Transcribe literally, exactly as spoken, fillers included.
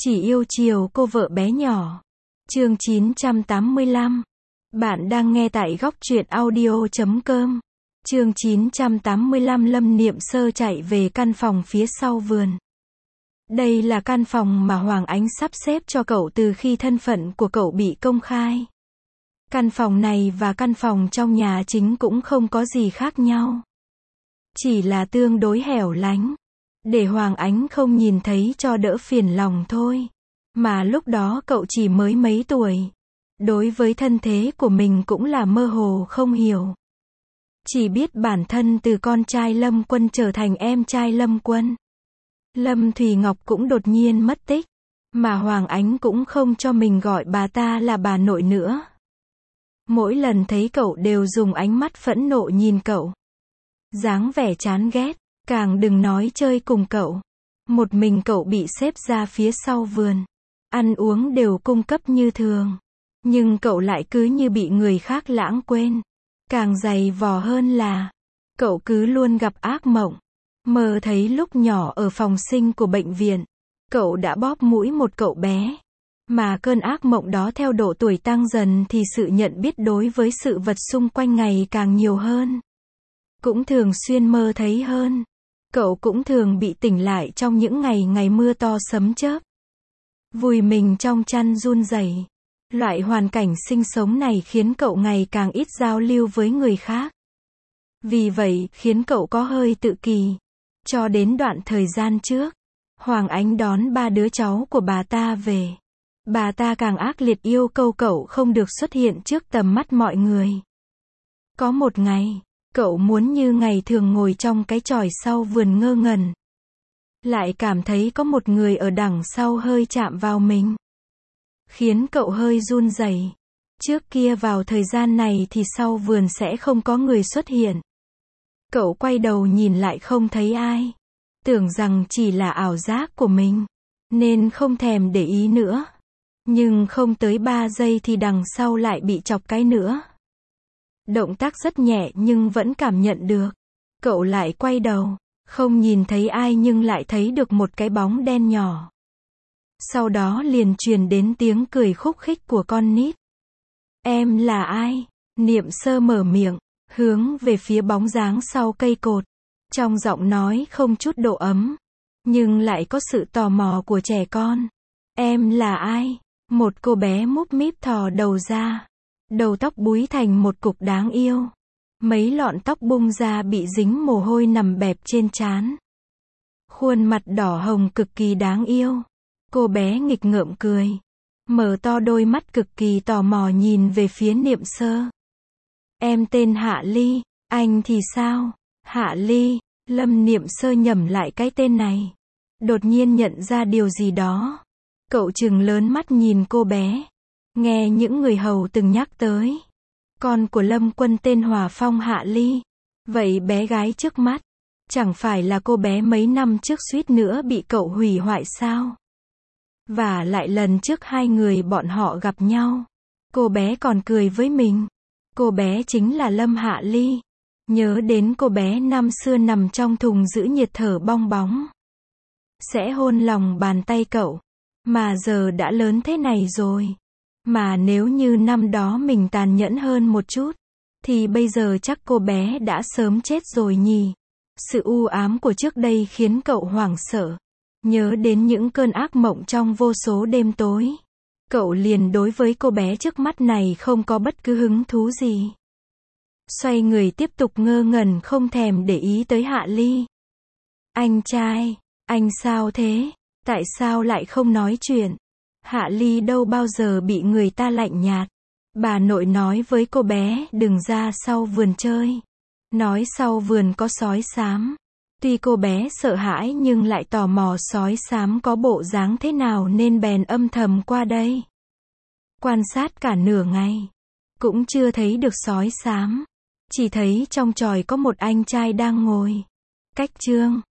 Chỉ yêu chiều cô vợ bé nhỏ. Chương chín trăm tám mươi lăm. Bạn đang nghe tại góc truyện audio chấm com. Chương chín trăm tám mươi lăm. Lâm Niệm Sơ chạy về căn phòng phía sau vườn. Đây là căn phòng mà Hoàng Ánh sắp xếp cho cậu từ khi thân phận của cậu bị công khai. Căn phòng này và căn phòng trong nhà chính cũng không có gì khác nhau. Chỉ là tương đối hẻo lánh. Để Hoàng Ánh không nhìn thấy cho đỡ phiền lòng thôi. Mà lúc đó cậu chỉ mới mấy tuổi. Đối với thân thế của mình cũng là mơ hồ không hiểu. Chỉ biết bản thân từ con trai Lâm Quân trở thành em trai Lâm Quân. Lâm Thùy Ngọc cũng đột nhiên mất tích. Mà Hoàng Ánh cũng không cho mình gọi bà ta là bà nội nữa. Mỗi lần thấy cậu đều dùng ánh mắt phẫn nộ nhìn cậu. Dáng vẻ chán ghét. Càng đừng nói chơi cùng cậu. Một mình cậu bị xếp ra phía sau vườn. Ăn uống đều cung cấp như thường. Nhưng cậu lại cứ như bị người khác lãng quên. Càng dày vò hơn là cậu cứ luôn gặp ác mộng. Mơ thấy lúc nhỏ ở phòng sinh của bệnh viện, cậu đã bóp mũi một cậu bé. Mà cơn ác mộng đó theo độ tuổi tăng dần thì sự nhận biết đối với sự vật xung quanh ngày càng nhiều hơn. Cũng thường xuyên mơ thấy hơn. Cậu cũng thường bị tỉnh lại trong những ngày ngày mưa to sấm chớp. Vùi mình trong chăn run rẩy. Loại hoàn cảnh sinh sống này khiến cậu ngày càng ít giao lưu với người khác. Vì vậy, khiến cậu có hơi tự kỷ. Cho đến đoạn thời gian trước, Hoàng Ánh đón ba đứa cháu của bà ta về. Bà ta càng ác liệt yêu cầu cậu không được xuất hiện trước tầm mắt mọi người. Có một ngày, cậu muốn như ngày thường ngồi trong cái chòi sau vườn ngơ ngẩn. Lại cảm thấy có một người ở đằng sau hơi chạm vào mình. Khiến cậu hơi run rẩy. Trước kia vào thời gian này thì sau vườn sẽ không có người xuất hiện. Cậu quay đầu nhìn lại không thấy ai. Tưởng rằng chỉ là ảo giác của mình. Nên không thèm để ý nữa. Nhưng không tới ba giây thì đằng sau lại bị chọc cái nữa. Động tác rất nhẹ nhưng vẫn cảm nhận được. Cậu lại quay đầu. Không nhìn thấy ai nhưng lại thấy được một cái bóng đen nhỏ. Sau đó liền truyền đến tiếng cười khúc khích của con nít. Em là ai? Niệm Sơ mở miệng, hướng về phía bóng dáng sau cây cột. Trong giọng nói không chút độ ấm. Nhưng lại có sự tò mò của trẻ con. Em là ai? Một cô bé múp míp thò đầu ra. Đầu tóc búi thành một cục đáng yêu. Mấy lọn tóc bung ra bị dính mồ hôi nằm bẹp trên trán. Khuôn mặt đỏ hồng cực kỳ đáng yêu. Cô bé nghịch ngợm cười. Mở to đôi mắt cực kỳ tò mò nhìn về phía Niệm Sơ. Em tên Hạ Ly, anh thì sao? Hạ Ly, Lâm Niệm Sơ nhẩm lại cái tên này. Đột nhiên nhận ra điều gì đó. Cậu trừng lớn mắt nhìn cô bé. Nghe những người hầu từng nhắc tới. Con của Lâm Quân tên Hòa Phong Hạ Ly. Vậy bé gái trước mắt, chẳng phải là cô bé mấy năm trước suýt nữa bị cậu hủy hoại sao? Và lại lần trước hai người bọn họ gặp nhau, cô bé còn cười với mình. Cô bé chính là Lâm Hạ Ly. Nhớ đến cô bé năm xưa nằm trong thùng giữ nhiệt thở bong bóng. Sẽ hôn lòng bàn tay cậu. Mà giờ đã lớn thế này rồi. Mà nếu như năm đó mình tàn nhẫn hơn một chút, thì bây giờ chắc cô bé đã sớm chết rồi nhỉ. Sự u ám của trước đây khiến cậu hoảng sợ. Nhớ đến những cơn ác mộng trong vô số đêm tối. Cậu liền đối với cô bé trước mắt này không có bất cứ hứng thú gì. Xoay người tiếp tục ngơ ngẩn không thèm để ý tới Hạ Ly. Anh trai, anh sao thế? Tại sao lại không nói chuyện? Hạ Ly đâu bao giờ bị người ta lạnh nhạt. Bà nội nói với cô bé đừng ra sau vườn chơi. Nói sau vườn có sói xám. Tuy cô bé sợ hãi nhưng lại tò mò sói xám có bộ dáng thế nào nên bèn âm thầm qua đây. Quan sát cả nửa ngày. Cũng chưa thấy được sói xám. Chỉ thấy trong chòi có một anh trai đang ngồi. Cách chương.